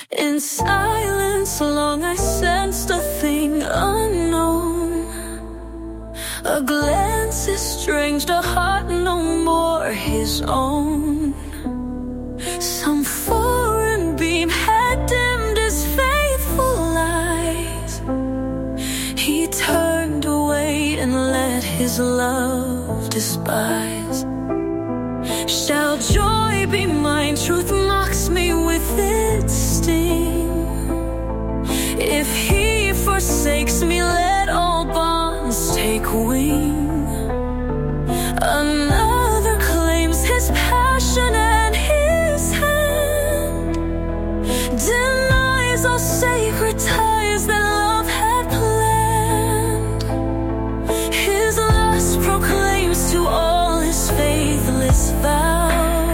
In silence long I sensed a thing unknown. A glance estranged a heart no more his own. Some foreign beam had dimmed his faithful eyes. He turned away and let his love despise. Shall joy be mine? Truth mocks me with its sting. If he forsakes me, let all bonds take wing. Another claims his passion and his hand, denies all sacred ties that love had planned. His lust proclaims to all his faithless vow,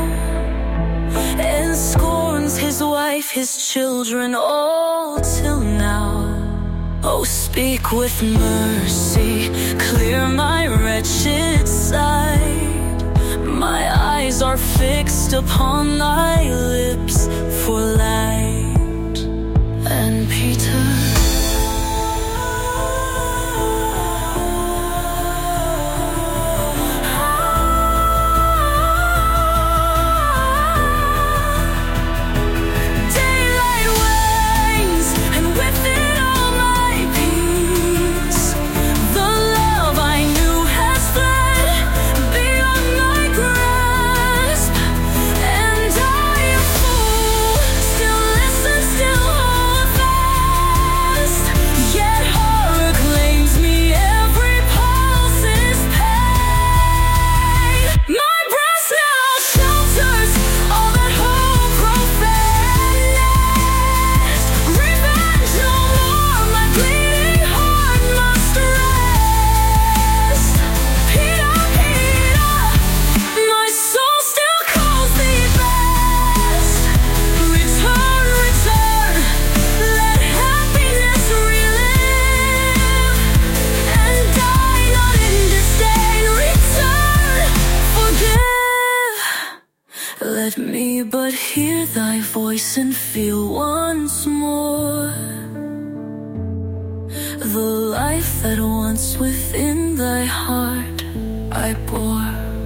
and scorns his wife, his children, all till now. Oh, speak with mercy, clear my wretched sight. My eyes are fixed upon thy lips for light. And Peter, let me but hear thy voice and feel once more the life that once within thy heart I bore.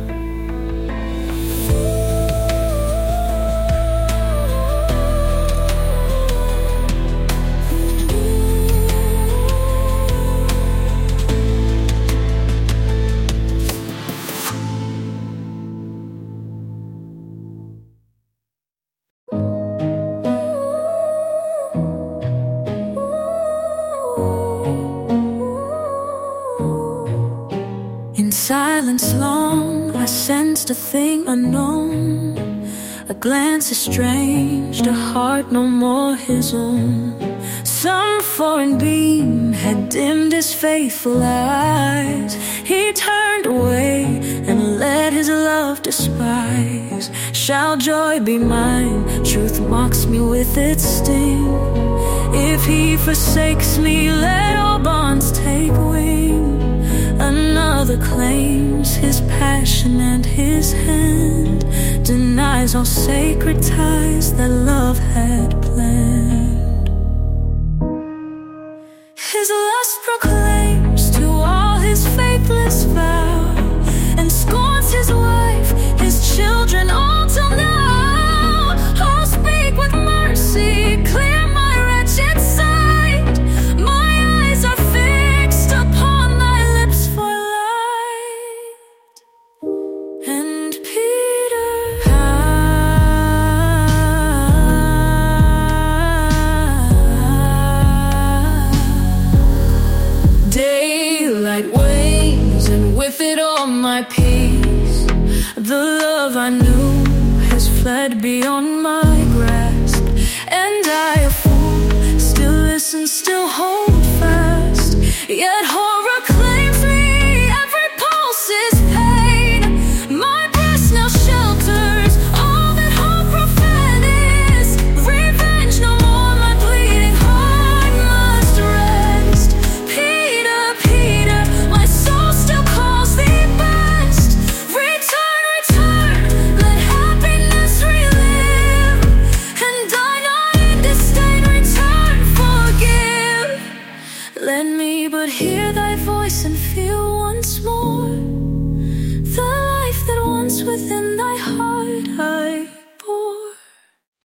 Silence long, I sensed a thing unknown. A glance estranged, a heart no more his own. Some foreign beam had dimmed his faithful eyes. He turned away and let his love despise. Shall joy be mine? Truth mocks me with its sting. If he forsakes me, let all bonds take wing. Another claims his passion and his hand, denies all sacred ties that love had planned. His lust proclaims to all his faithless vow, and scorns his wife, his children, all till now. Oh, speak with mercy, clear my wretched sight. My eyes are fixed upon my peace. The love I knew has fled beyond my grasp, and I, a fool, still listen, still hold fast. Yet horror claims me, every pulse is pain. My breast now shelters all that hope profanes. Revenge no more, my bleeding heart must rest. Peter, Peter, my soul still calls thee. Let happiness relive, and die not in disdain. could hear thy voice and feel once more the life that once within